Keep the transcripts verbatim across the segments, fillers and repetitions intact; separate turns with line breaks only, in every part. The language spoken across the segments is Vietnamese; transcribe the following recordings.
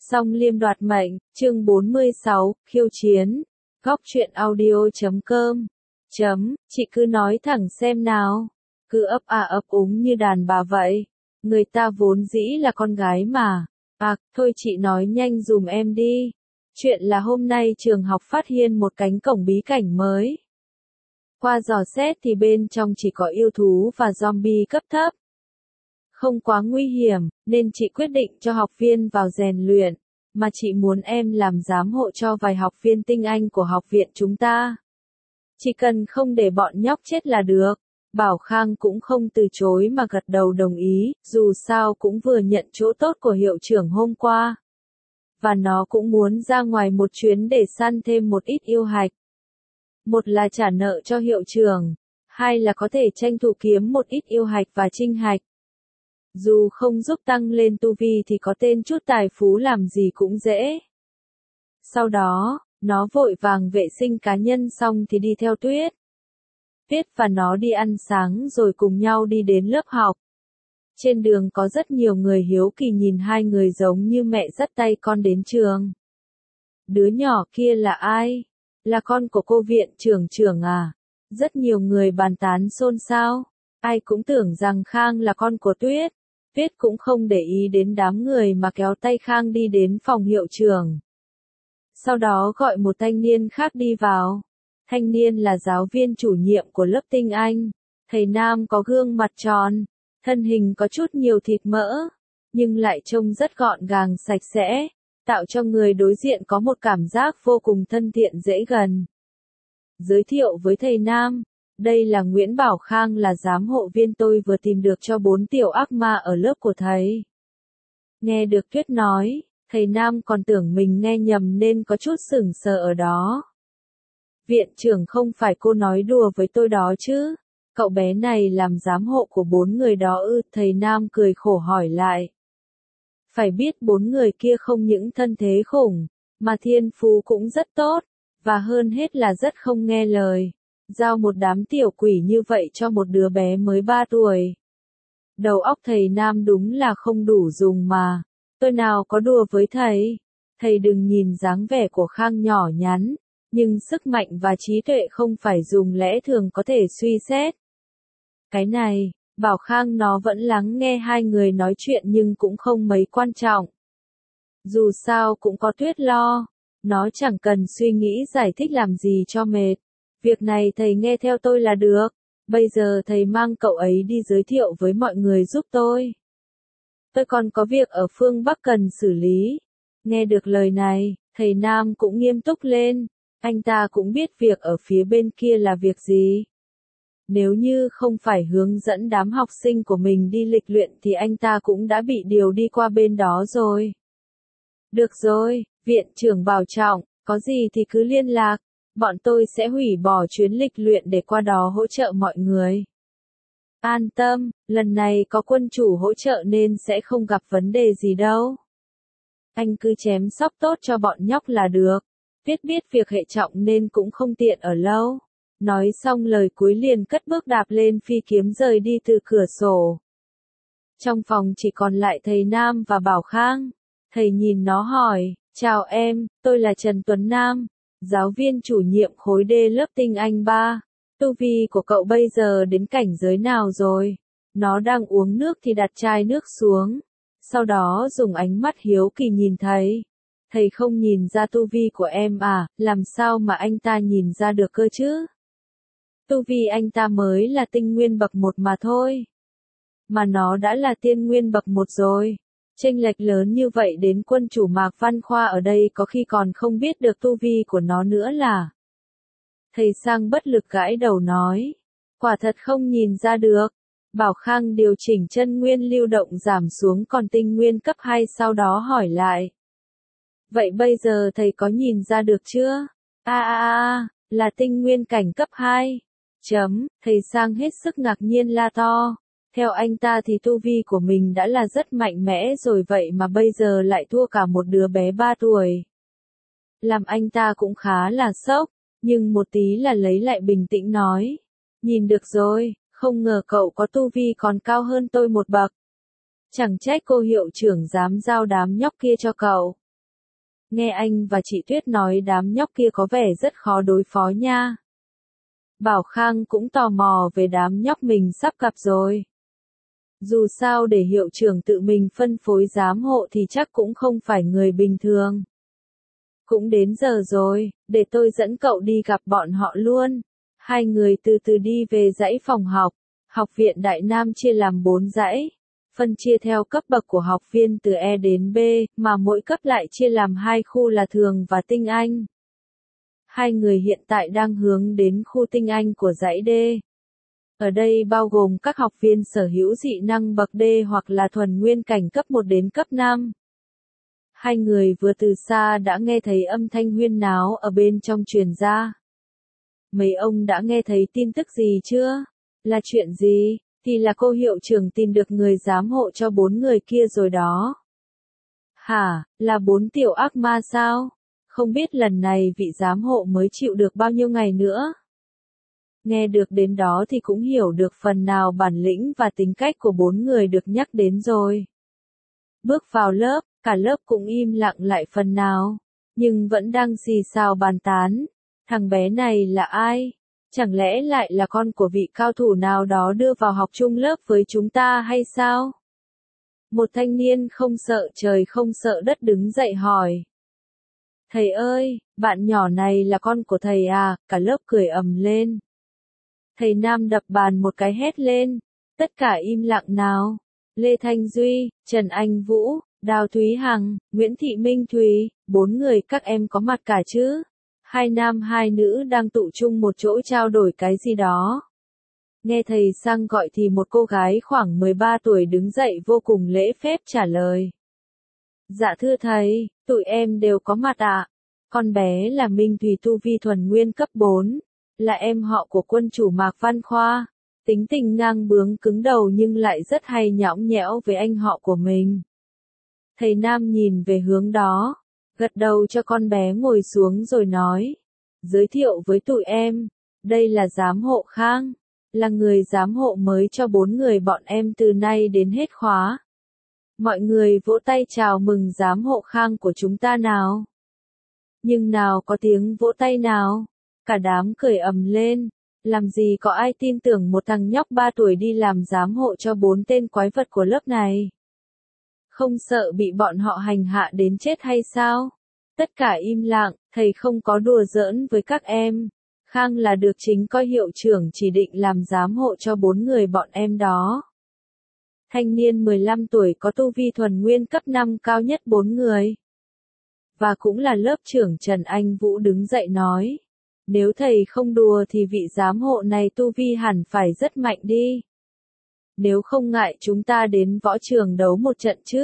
Song Liêm đoạt mệnh, chương bốn mươi sáu, khiêu chiến. Góc truyện audio chấm com. Chấm, chị cứ nói thẳng xem nào. Cứ ấp à ấp úng như đàn bà vậy. Người ta vốn dĩ là con gái mà. À, thôi chị nói nhanh dùm em đi. Chuyện là hôm nay trường học phát hiện một cánh cổng bí cảnh mới. Qua dò xét thì bên trong chỉ có yêu thú và zombie cấp thấp. Không quá nguy hiểm, nên chị quyết định cho học viên vào rèn luyện, mà chị muốn em làm giám hộ cho vài học viên tinh anh của học viện chúng ta. Chỉ cần không để bọn nhóc chết là được. Bảo Khang cũng không từ chối mà gật đầu đồng ý, dù sao cũng vừa nhận chỗ tốt của hiệu trưởng hôm qua. Và nó cũng muốn ra ngoài một chuyến để săn thêm một ít yêu hạch. Một là trả nợ cho hiệu trưởng, hai là có thể tranh thủ kiếm một ít yêu hạch và trinh hạch. Dù không giúp tăng lên tu vi thì có tên chút tài phú làm gì cũng dễ. Sau đó, nó vội vàng vệ sinh cá nhân xong thì đi theo Tuyết. Tuyết và nó đi ăn sáng rồi cùng nhau đi đến lớp học. Trên đường có rất nhiều người hiếu kỳ nhìn hai người giống như mẹ dắt tay con đến trường. Đứa nhỏ kia là ai? Là con của cô viện trưởng trưởng à? Rất nhiều người bàn tán xôn xao. Ai cũng tưởng rằng Khang là con của Tuyết. Tuyết cũng không để ý đến đám người mà kéo tay Khang đi đến phòng hiệu trưởng. Sau đó gọi một thanh niên khác đi vào. Thanh niên là giáo viên chủ nhiệm của lớp tinh anh. Thầy nam có gương mặt tròn, thân hình có chút nhiều thịt mỡ, nhưng lại trông rất gọn gàng sạch sẽ, tạo cho người đối diện có một cảm giác vô cùng thân thiện dễ gần. Giới thiệu với thầy nam. Đây là Nguyễn Bảo Khang, là giám hộ viên tôi vừa tìm được cho bốn tiểu ác ma ở lớp của thầy. Nghe được Tuyết nói, thầy nam còn tưởng mình nghe nhầm nên có chút sửng sờ ở đó. Viện trưởng không phải cô nói đùa với tôi đó chứ? Cậu bé này làm giám hộ của bốn người đó ư? Thầy nam cười khổ hỏi lại. Phải biết bốn người kia không những thân thế khủng, mà thiên phú cũng rất tốt, và hơn hết là rất không nghe lời. Giao một đám tiểu quỷ như vậy cho một đứa bé mới ba tuổi. Đầu óc thầy nam đúng là không đủ dùng mà. Tôi nào có đùa với thầy. Thầy đừng nhìn dáng vẻ của Khang nhỏ nhắn, nhưng sức mạnh và trí tuệ không phải dùng lẽ thường có thể suy xét. Cái này, Bảo Khang nó vẫn lắng nghe hai người nói chuyện nhưng cũng không mấy quan trọng. Dù sao cũng có Tuyết lo, nó chẳng cần suy nghĩ giải thích làm gì cho mệt. Việc này thầy nghe theo tôi là được. Bây giờ thầy mang cậu ấy đi giới thiệu với mọi người giúp tôi. Tôi còn có việc ở phương Bắc cần xử lý. Nghe được lời này, thầy nam cũng nghiêm túc lên. Anh ta cũng biết việc ở phía bên kia là việc gì. Nếu như không phải hướng dẫn đám học sinh của mình đi lịch luyện thì anh ta cũng đã bị điều đi qua bên đó rồi. Được rồi, viện trưởng bảo trọng, có gì thì cứ liên lạc. Bọn tôi sẽ hủy bỏ chuyến lịch luyện để qua đó hỗ trợ mọi người. An tâm, lần này có quân chủ hỗ trợ nên sẽ không gặp vấn đề gì đâu. Anh cứ chém sóc tốt cho bọn nhóc là được. Tuyết biết việc hệ trọng nên cũng không tiện ở lâu. Nói xong lời cuối liền cất bước đạp lên phi kiếm rời đi từ cửa sổ. Trong phòng chỉ còn lại thầy Nam và Bảo Khang. Thầy nhìn nó hỏi, chào em, tôi là Trần Tuấn Nam. Giáo viên chủ nhiệm khối D lớp tinh anh ba. Tu vi của cậu bây giờ đến cảnh giới nào rồi? Nó đang uống nước thì đặt chai nước xuống. Sau đó dùng ánh mắt hiếu kỳ nhìn thầy. Thầy không nhìn ra tu vi của em à? Làm sao mà anh ta nhìn ra được cơ chứ? Tu vi anh ta mới là tinh nguyên bậc một mà thôi. Mà nó đã là tiên nguyên bậc một rồi. Chênh lệch lớn như vậy đến quân chủ Mạc Văn Khoa ở đây có khi còn không biết được tu vi của nó nữa là. Thầy Sang bất lực gãi đầu nói. Quả thật không nhìn ra được. Bảo Khang điều chỉnh chân nguyên lưu động giảm xuống còn tinh nguyên cấp hai sau đó hỏi lại. Vậy bây giờ thầy có nhìn ra được chưa? A a a, là tinh nguyên cảnh cấp hai. Chấm, thầy Sang hết sức ngạc nhiên la to. Theo anh ta thì tu vi của mình đã là rất mạnh mẽ rồi vậy mà bây giờ lại thua cả một đứa bé ba tuổi. Làm anh ta cũng khá là sốc, nhưng một tí là lấy lại bình tĩnh nói. Nhìn được rồi, không ngờ cậu có tu vi còn cao hơn tôi một bậc. Chẳng trách cô hiệu trưởng dám giao đám nhóc kia cho cậu. Nghe anh và chị Tuyết nói đám nhóc kia có vẻ rất khó đối phó nha. Bảo Khang cũng tò mò về đám nhóc mình sắp gặp rồi. Dù sao để hiệu trưởng tự mình phân phối giám hộ thì chắc cũng không phải người bình thường. Cũng đến giờ rồi, để tôi dẫn cậu đi gặp bọn họ luôn. Hai người từ từ đi về dãy phòng học. Học viện Đại Nam chia làm bốn dãy. Phân chia theo cấp bậc của học viên từ E đến B, mà mỗi cấp lại chia làm hai khu là thường và tinh anh. Hai người hiện tại đang hướng đến khu tinh anh của dãy D. Ở đây bao gồm các học viên sở hữu dị năng bậc D hoặc là thuần nguyên cảnh cấp một đến cấp năm. Hai người vừa từ xa đã nghe thấy âm thanh huyên náo ở bên trong truyền ra. Mấy ông đã nghe thấy tin tức gì chưa? Là chuyện gì? Thì là cô hiệu trưởng tìm được người giám hộ cho bốn người kia rồi đó. Hả, là bốn tiểu ác ma sao? Không biết lần này vị giám hộ mới chịu được bao nhiêu ngày nữa? Nghe được đến đó thì cũng hiểu được phần nào bản lĩnh và tính cách của bốn người được nhắc đến rồi. Bước vào lớp, cả lớp cũng im lặng lại phần nào, nhưng vẫn đang xì xào bàn tán. Thằng bé này là ai? Chẳng lẽ lại là con của vị cao thủ nào đó đưa vào học chung lớp với chúng ta hay sao? Một thanh niên không sợ trời không sợ đất đứng dậy hỏi. Thầy ơi, bạn nhỏ này là con của thầy à? Cả lớp cười ầm lên. Thầy Nam đập bàn một cái hét lên. Tất cả im lặng nào. Lê Thanh Duy, Trần Anh Vũ, Đào Thúy Hằng, Nguyễn Thị Minh Thúy, bốn người các em có mặt cả chứ? Hai nam hai nữ đang tụ chung một chỗ trao đổi cái gì đó. Nghe thầy sang gọi thì một cô gái khoảng mười ba tuổi đứng dậy vô cùng lễ phép trả lời. Dạ thưa thầy, tụi em đều có mặt ạ. Con bé là Minh Thùy tu vi thuần nguyên cấp bốn, là em họ của quân chủ Mạc Văn Khoa. Tính tình ngang bướng cứng đầu nhưng lại rất hay nhõng nhẽo với anh họ của mình. Thầy Nam nhìn về hướng đó, gật đầu cho con bé ngồi xuống rồi nói. Giới thiệu với tụi em, đây là giám hộ Khang, là người giám hộ mới cho bốn người bọn em từ nay đến hết khóa. Mọi người vỗ tay chào mừng giám hộ Khang của chúng ta nào. Nhưng nào có tiếng vỗ tay nào, cả đám cười ầm lên. Làm gì có ai tin tưởng một thằng nhóc ba tuổi đi làm giám hộ cho bốn tên quái vật của lớp này. Không sợ bị bọn họ hành hạ đến chết hay sao? Tất cả im lặng, thầy không có đùa giỡn với các em. Khang là được chính coi hiệu trưởng chỉ định làm giám hộ cho bốn người bọn em đó. Thanh niên mười lăm tuổi có tu vi thuần nguyên cấp năm cao nhất bốn người. Và cũng là lớp trưởng Trần Anh Vũ đứng dậy nói. Nếu thầy không đùa thì vị giám hộ này tu vi hẳn phải rất mạnh đi. Nếu không ngại chúng ta đến võ trường đấu một trận chứ.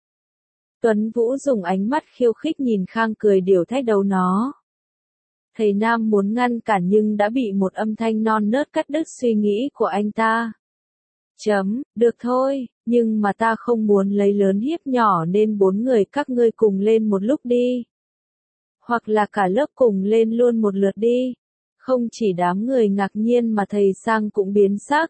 Tuấn Vũ dùng ánh mắt khiêu khích nhìn Khang cười điều thách đấu nó. Thầy Nam muốn ngăn cản nhưng đã bị một âm thanh non nớt cắt đứt suy nghĩ của anh ta. Chấm, được thôi, nhưng mà ta không muốn lấy lớn hiếp nhỏ nên bốn người các ngươi cùng lên một lúc đi. Hoặc là cả lớp cùng lên luôn một lượt đi. Không chỉ đám người ngạc nhiên mà thầy Sang cũng biến sắc.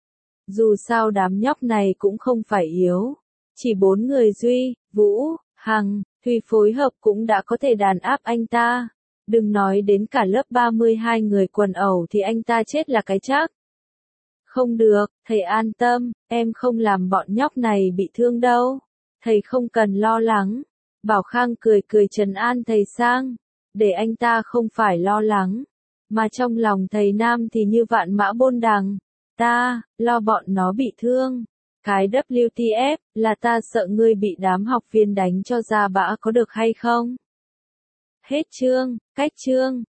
Dù sao đám nhóc này cũng không phải yếu. Chỉ bốn người Duy, Vũ, Hằng, Thùy phối hợp cũng đã có thể đàn áp anh ta. Đừng nói đến cả lớp ba mươi hai người quần ẩu thì anh ta chết là cái chắc. Không được, thầy an tâm, em không làm bọn nhóc này bị thương đâu. Thầy không cần lo lắng. Bảo Khang cười cười trấn an thầy Sang, để anh ta không phải lo lắng. Mà trong lòng thầy Nam thì như vạn mã bôn đằng. Ta, lo bọn nó bị thương. Cái W T F, là ta sợ ngươi bị đám học viên đánh cho ra bã có được hay không? Hết chương, cách chương.